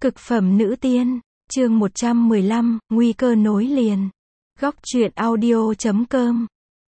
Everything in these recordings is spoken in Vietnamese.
Cực phẩm nữ tiên, chương 115, nguy cơ nối liền. Góc truyện audio.com.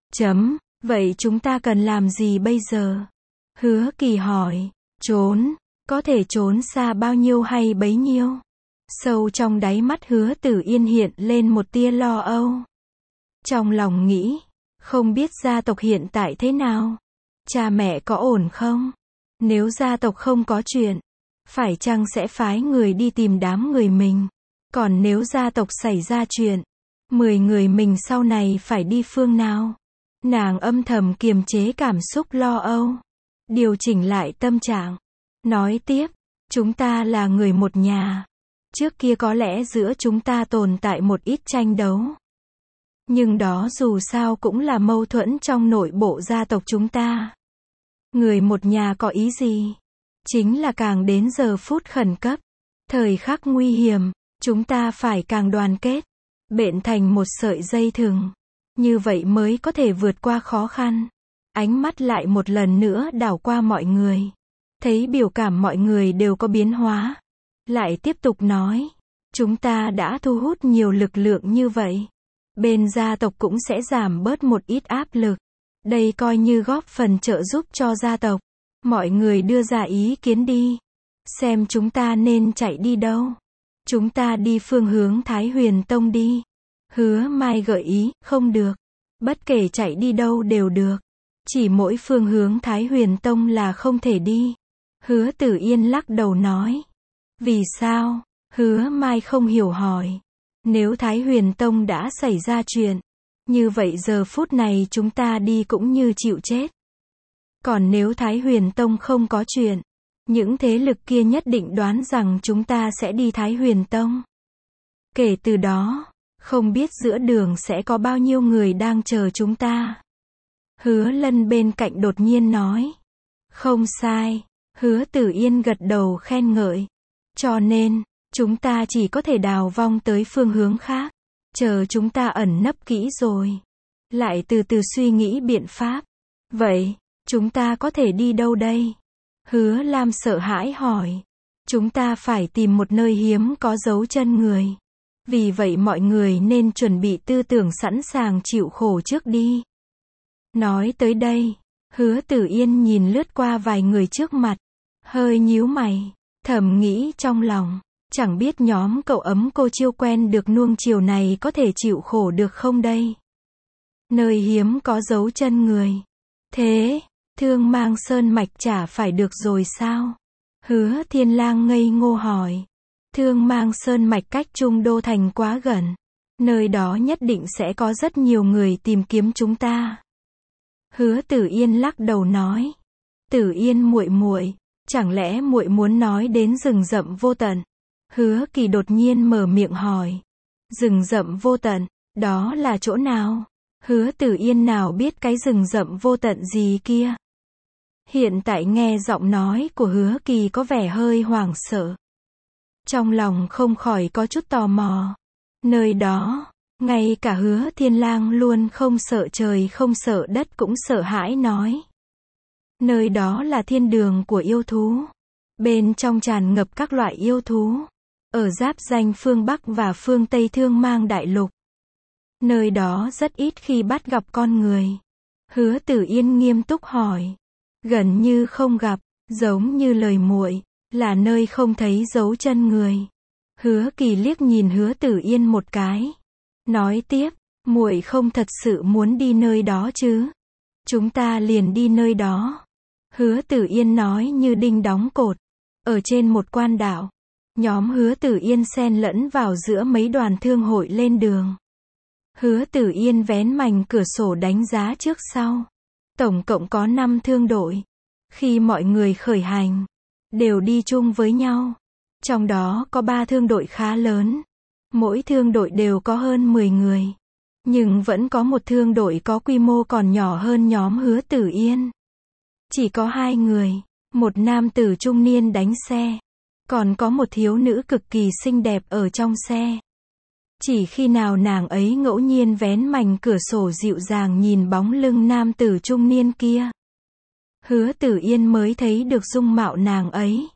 Vậy chúng ta cần làm gì bây giờ? Hứa Kỳ hỏi. Trốn, có thể trốn xa bao nhiêu hay bấy nhiêu? Sâu trong đáy mắt Hứa Tử Yên hiện lên một tia lo âu. Trong lòng nghĩ, không biết gia tộc hiện tại thế nào? Cha mẹ có ổn không? Nếu gia tộc không có chuyện, phải chăng sẽ phái người đi tìm đám người mình? Còn nếu gia tộc xảy ra chuyện, 10 người mình sau này phải đi phương nào? Nàng âm thầm kiềm chế cảm xúc lo âu, điều chỉnh lại tâm trạng. Nói tiếp, chúng ta là người một nhà. Trước kia có lẽ giữa chúng ta tồn tại một ít tranh đấu. Nhưng đó dù sao cũng là mâu thuẫn trong nội bộ gia tộc chúng ta. Người một nhà có ý gì? Chính là càng đến giờ phút khẩn cấp, thời khắc nguy hiểm, chúng ta phải càng đoàn kết, bện thành một sợi dây thừng. Như vậy mới có thể vượt qua khó khăn. Ánh mắt lại một lần nữa đảo qua mọi người. Thấy biểu cảm mọi người đều có biến hóa. Lại tiếp tục nói, chúng ta đã thu hút nhiều lực lượng như vậy. Bên gia tộc cũng sẽ giảm bớt một ít áp lực. Đây coi như góp phần trợ giúp cho gia tộc. Mọi người đưa ra ý kiến đi. Xem chúng ta nên chạy đi đâu. Chúng ta đi phương hướng Thái Huyền Tông đi. Hứa Mai gợi ý, không được. Bất kể chạy đi đâu đều được. Chỉ mỗi phương hướng Thái Huyền Tông là không thể đi. Hứa Tử Yên lắc đầu nói. Vì sao? Hứa Mai không hiểu hỏi. Nếu Thái Huyền Tông đã xảy ra chuyện, như vậy giờ phút này chúng ta đi cũng như chịu chết. Còn nếu Thái Huyền Tông không có chuyện, những thế lực kia nhất định đoán rằng chúng ta sẽ đi Thái Huyền Tông. Kể từ đó, không biết giữa đường sẽ có bao nhiêu người đang chờ chúng ta. Hứa Lân bên cạnh đột nhiên nói. Không sai. Hứa Tử Yên gật đầu khen ngợi. Cho nên, chúng ta chỉ có thể đào vong tới phương hướng khác. Chờ chúng ta ẩn nấp kỹ rồi. Lại từ từ suy nghĩ biện pháp. Vậy, chúng ta có thể đi đâu đây? Hứa Lam sợ hãi hỏi. Chúng ta phải tìm một nơi hiếm có dấu chân người. Vì vậy mọi người nên chuẩn bị tư tưởng sẵn sàng chịu khổ trước đi. Nói tới đây, Hứa Tử Yên nhìn lướt qua vài người trước mặt. Hơi nhíu mày, thầm nghĩ trong lòng. Chẳng biết nhóm cậu ấm cô chiêu quen được nuông chiều này có thể chịu khổ được không đây? Nơi hiếm có dấu chân người. Thế, Thương Mang Sơn Mạch chả phải được rồi sao? Hứa Thiên Lang ngây ngô hỏi. Thương Mang Sơn Mạch cách Trung Đô Thành quá gần. Nơi đó nhất định sẽ có rất nhiều người tìm kiếm chúng ta. Hứa Tử Yên lắc đầu nói. Tử Yên muội muội, chẳng lẽ muội muốn nói đến rừng rậm vô tận? Hứa Kỳ đột nhiên mở miệng hỏi. Rừng rậm vô tận, đó là chỗ nào? Hứa Tử Yên nào biết cái rừng rậm vô tận gì kia? Hiện tại nghe giọng nói của Hứa Kỳ có vẻ hơi hoảng sợ. Trong lòng không khỏi có chút tò mò. Nơi đó, ngay cả Hứa Thiên Lang luôn không sợ trời không sợ đất cũng sợ hãi nói. Nơi đó là thiên đường của yêu thú. Bên trong tràn ngập các loại yêu thú. Ở giáp ranh phương Bắc và phương Tây Thương Mang Đại Lục. Nơi đó rất ít khi bắt gặp con người. Hứa Tử Yên nghiêm túc hỏi. Gần như không gặp, giống như lời muội, là nơi không thấy dấu chân người. Hứa Kỳ liếc nhìn Hứa Tử Yên một cái. Nói tiếp, muội không thật sự muốn đi nơi đó chứ? Chúng ta liền đi nơi đó. Hứa Tử Yên nói như đinh đóng cột. Ở trên một quan đảo, nhóm Hứa Tử Yên xen lẫn vào giữa mấy đoàn thương hội lên đường. Hứa Tử Yên vén mành cửa sổ đánh giá trước sau. Tổng cộng có 5 thương đội. Khi mọi người khởi hành, đều đi chung với nhau. Trong đó có 3 thương đội khá lớn. Mỗi thương đội đều có hơn 10 người. Nhưng vẫn có một thương đội có quy mô còn nhỏ hơn nhóm Hứa Tử Yên. Chỉ có 2 người. Một nam tử trung niên đánh xe. Còn có một thiếu nữ cực kỳ xinh đẹp ở trong xe. Chỉ khi nào nàng ấy ngẫu nhiên vén mành cửa sổ dịu dàng nhìn bóng lưng nam tử trung niên kia, Hứa Tử Yên mới thấy được dung mạo nàng ấy.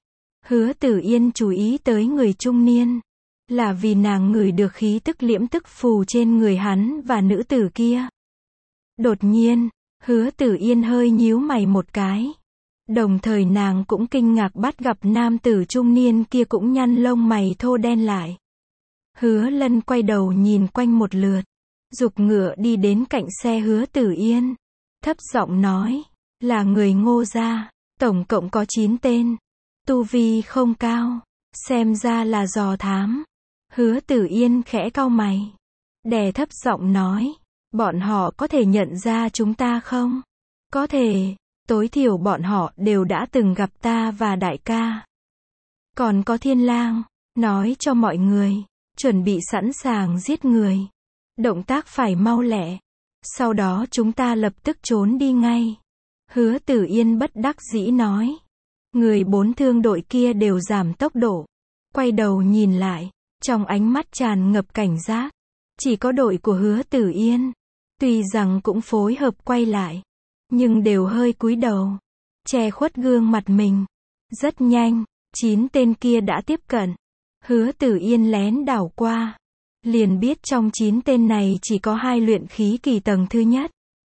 Hứa Tử Yên chú ý tới người trung niên. Là vì nàng ngửi được khí tức liễm tức phù trên người hắn và nữ tử kia. Đột nhiên, Hứa Tử Yên hơi nhíu mày một cái. Đồng thời nàng cũng kinh ngạc bắt gặp nam tử trung niên kia cũng nhăn lông mày thô đen lại. Hứa Lân quay đầu nhìn quanh một lượt, giục ngựa đi đến cạnh xe Hứa Tử Yên, thấp giọng nói, là người Ngô gia, tổng cộng có 9 tên, tu vi không cao, xem ra là dò thám. Hứa Tử Yên khẽ cau mày, đè thấp giọng nói, bọn họ có thể nhận ra chúng ta không? Có thể, tối thiểu bọn họ đều đã từng gặp ta và đại ca. Còn có Thiên Lang, nói cho mọi người, chuẩn bị sẵn sàng giết người. Động tác phải mau lẹ. Sau đó chúng ta lập tức trốn đi ngay. Hứa Tử Yên bất đắc dĩ nói. Người 4 thương đội kia đều giảm tốc độ. Quay đầu nhìn lại, trong ánh mắt tràn ngập cảnh giác. Chỉ có đội của Hứa Tử Yên, tuy rằng cũng phối hợp quay lại, nhưng đều hơi cúi đầu, che khuất gương mặt mình. Rất nhanh, 9 tên kia đã tiếp cận. Hứa Tử Yên lén đảo qua, liền biết trong 9 tên này chỉ có 2 luyện khí kỳ tầng thứ nhất.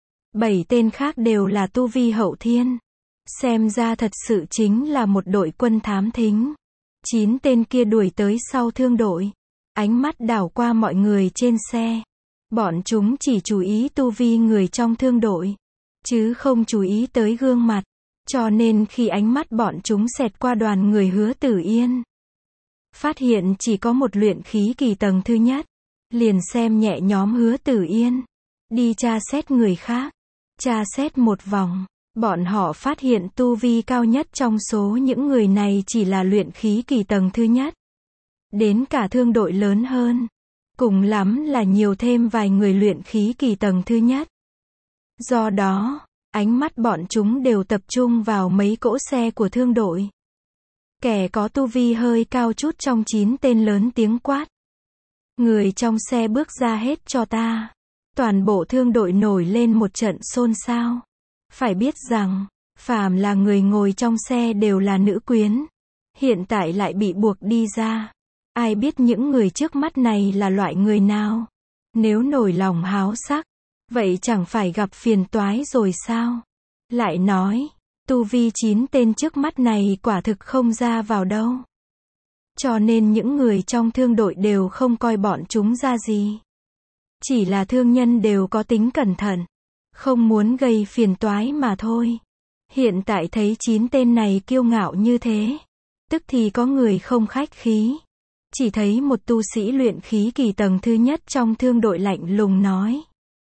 7 tên khác đều là tu vi hậu thiên. Xem ra thật sự chính là một đội quân thám thính. 9 tên kia đuổi tới sau thương đội. Ánh mắt đảo qua mọi người trên xe. Bọn chúng chỉ chú ý tu vi người trong thương đội, chứ không chú ý tới gương mặt. Cho nên khi ánh mắt bọn chúng xẹt qua đoàn người Hứa Tử Yên, phát hiện chỉ có một luyện khí kỳ tầng thứ nhất, liền xem nhẹ nhóm Hứa Tử Yên, đi tra xét người khác. Tra xét một vòng, bọn họ phát hiện tu vi cao nhất trong số những người này chỉ là luyện khí kỳ tầng thứ nhất. Đến cả thương đội lớn hơn, cùng lắm là nhiều thêm vài người luyện khí kỳ tầng thứ nhất. Do đó, ánh mắt bọn chúng đều tập trung vào mấy cỗ xe của thương đội. Kẻ có tu vi hơi cao chút trong 9 tên lớn tiếng quát. Người trong xe bước ra hết cho ta. Toàn bộ thương đội nổi lên một trận xôn xao. Phải biết rằng, phàm là người ngồi trong xe đều là nữ quyến. Hiện tại lại bị buộc đi ra. Ai biết những người trước mắt này là loại người nào? Nếu nổi lòng háo sắc, vậy chẳng phải gặp phiền toái rồi sao? Lại nói, tu vi 9 tên trước mắt này quả thực không ra vào đâu. Cho nên những người trong thương đội đều không coi bọn chúng ra gì. Chỉ là thương nhân đều có tính cẩn thận, không muốn gây phiền toái mà thôi. Hiện tại thấy 9 tên này kiêu ngạo như thế, tức thì có người không khách khí. Chỉ thấy một tu sĩ luyện khí kỳ tầng thứ nhất trong thương đội lạnh lùng nói.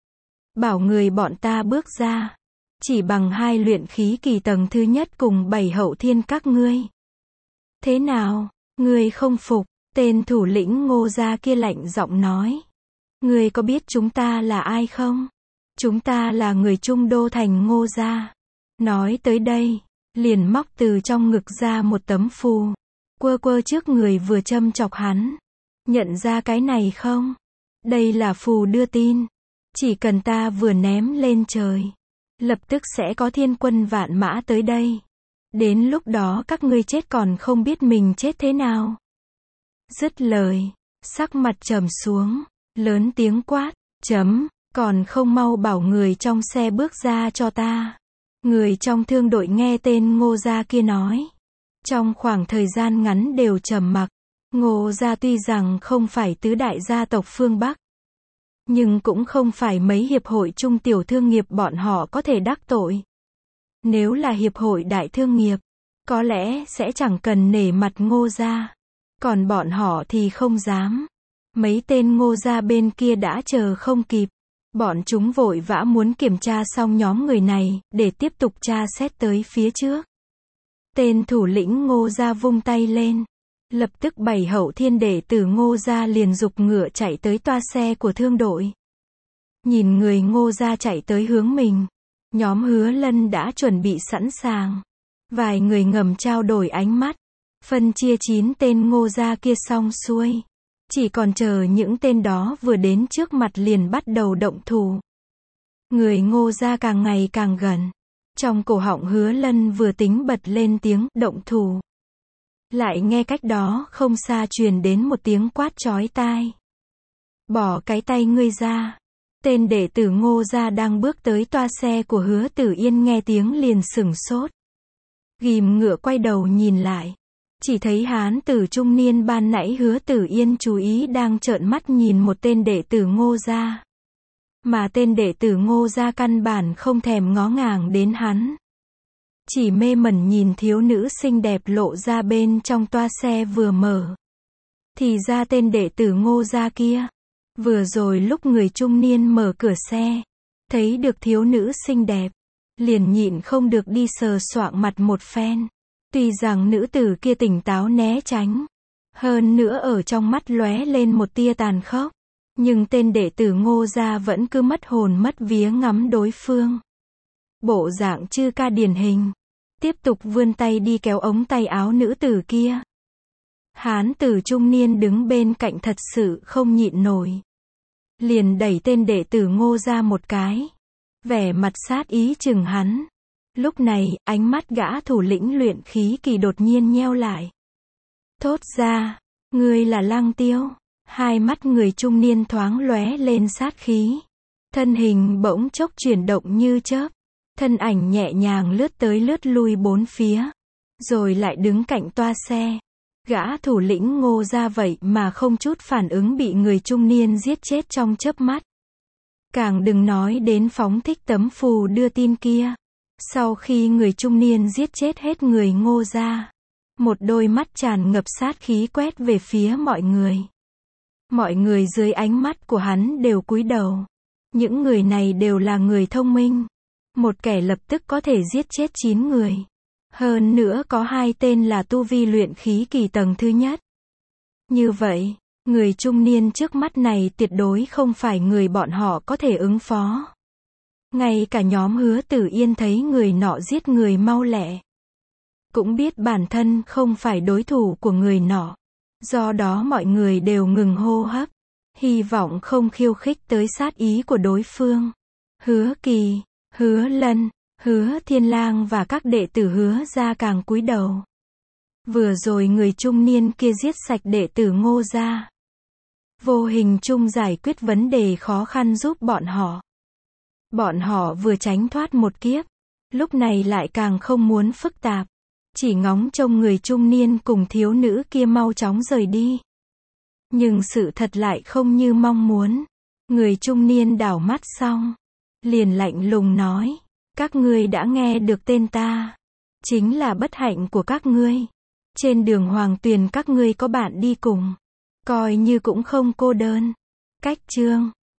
Bảo người bọn ta bước ra. Chỉ bằng 2 luyện khí kỳ tầng thứ nhất cùng 7 hậu thiên các ngươi. Thế nào, ngươi không phục? Tên thủ lĩnh Ngô gia kia lạnh giọng nói. Ngươi có biết chúng ta là ai không? Chúng ta là người Trung Đô thành Ngô gia. Nói tới đây, liền móc từ trong ngực ra một tấm phù. Quơ quơ trước người vừa châm chọc hắn. Nhận ra cái này không? Đây là phù đưa tin. Chỉ cần ta vừa ném lên trời, lập tức sẽ có thiên quân vạn mã tới đây. Đến lúc đó các ngươi chết còn không biết mình chết thế nào. Dứt lời, sắc mặt trầm xuống, lớn tiếng quát, còn không mau bảo người trong xe bước ra cho ta. Người trong thương đội nghe tên Ngô gia kia nói. Trong khoảng thời gian ngắn đều trầm mặc. Ngô gia tuy rằng không phải tứ đại gia tộc phương Bắc, nhưng cũng không phải mấy hiệp hội trung tiểu thương nghiệp bọn họ có thể đắc tội. Nếu là hiệp hội đại thương nghiệp, có lẽ sẽ chẳng cần nể mặt Ngô gia. Còn bọn họ thì không dám. Mấy tên Ngô gia bên kia đã chờ không kịp. Bọn chúng vội vã muốn kiểm tra xong nhóm người này, để tiếp tục tra xét tới phía trước. Tên thủ lĩnh Ngô gia vung tay lên. Lập tức 7 hậu thiên đệ tử Ngô gia liền giục ngựa chạy tới toa xe của thương đội. Nhìn người Ngô gia chạy tới hướng mình, nhóm Hứa Lân đã chuẩn bị sẵn sàng. Vài người ngầm trao đổi ánh mắt, phân chia 9 tên Ngô gia kia xong xuôi. Chỉ còn chờ những tên đó vừa đến trước mặt liền bắt đầu động thủ. Người Ngô gia càng ngày càng gần. Trong cổ họng Hứa Lân vừa tính bật lên tiếng động thủ. Lại nghe cách đó không xa truyền đến một tiếng quát chói tai. Bỏ cái tay ngươi ra. Tên đệ tử Ngô gia đang bước tới toa xe của Hứa Tử Yên nghe tiếng liền sửng sốt. Ghìm ngựa quay đầu nhìn lại. Chỉ thấy hán tử trung niên ban nãy Hứa Tử Yên chú ý đang trợn mắt nhìn một tên đệ tử Ngô gia. Mà tên đệ tử Ngô gia căn bản không thèm ngó ngàng đến hắn. Chỉ mê mẩn nhìn thiếu nữ xinh đẹp lộ ra bên trong toa xe vừa mở. Thì ra tên đệ tử Ngô gia kia. Vừa rồi lúc người trung niên mở cửa xe. Thấy được thiếu nữ xinh đẹp. Liền nhịn không được đi sờ soạng mặt một phen. Tuy rằng nữ tử kia tỉnh táo né tránh. Hơn nữa ở trong mắt lóe lên một tia tàn khốc. Nhưng tên đệ tử Ngô gia vẫn cứ mất hồn mất vía ngắm đối phương. Bộ dạng chư ca điển hình. Tiếp tục vươn tay đi kéo ống tay áo nữ tử kia. Hán tử trung niên đứng bên cạnh thật sự không nhịn nổi. Liền đẩy tên đệ tử Ngô gia một cái. Vẻ mặt sát ý chừng hắn. Lúc này, ánh mắt gã thủ lĩnh luyện khí kỳ đột nhiên nheo lại. Thốt ra, ngươi là Lăng Tiêu. Hai mắt người trung niên thoáng lóe lên sát khí. Thân hình bỗng chốc chuyển động như chớp. Thân ảnh nhẹ nhàng lướt tới lướt lui bốn phía. Rồi lại đứng cạnh toa xe. Gã thủ lĩnh Ngô gia vậy mà không chút phản ứng bị người trung niên giết chết trong chớp mắt. Càng đừng nói đến phóng thích tấm phù đưa tin kia. Sau khi người trung niên giết chết hết người Ngô gia. Một đôi mắt tràn ngập sát khí quét về phía mọi người. Mọi người dưới ánh mắt của hắn đều cúi đầu. Những người này đều là người thông minh. Một kẻ lập tức có thể giết chết 9 người. Hơn nữa có 2 tên là tu vi luyện khí kỳ tầng thứ nhất. Như vậy, người trung niên trước mắt này tuyệt đối không phải người bọn họ có thể ứng phó. Ngay cả nhóm Hứa Tử Yên thấy người nọ giết người mau lẹ. Cũng biết bản thân không phải đối thủ của người nọ. Do đó mọi người đều ngừng hô hấp. Hy vọng không khiêu khích tới sát ý của đối phương. Hứa Kỳ, Hứa Lân, Hứa Thiên Lang và các đệ tử Hứa gia càng cúi đầu. Vừa rồi người trung niên kia giết sạch đệ tử Ngô gia. Vô hình chung giải quyết vấn đề khó khăn giúp bọn họ. Bọn họ vừa tránh thoát một kiếp. Lúc này lại càng không muốn phức tạp. Chỉ ngóng trông người trung niên cùng thiếu nữ kia mau chóng rời đi. Nhưng sự thật lại không như mong muốn. Người trung niên đảo mắt xong. Liền lạnh lùng nói. Các ngươi đã nghe được tên ta. Chính là bất hạnh của các ngươi. Trên đường Hoàng Tuyền các ngươi có bạn đi cùng. Coi như cũng không cô đơn. Cách chương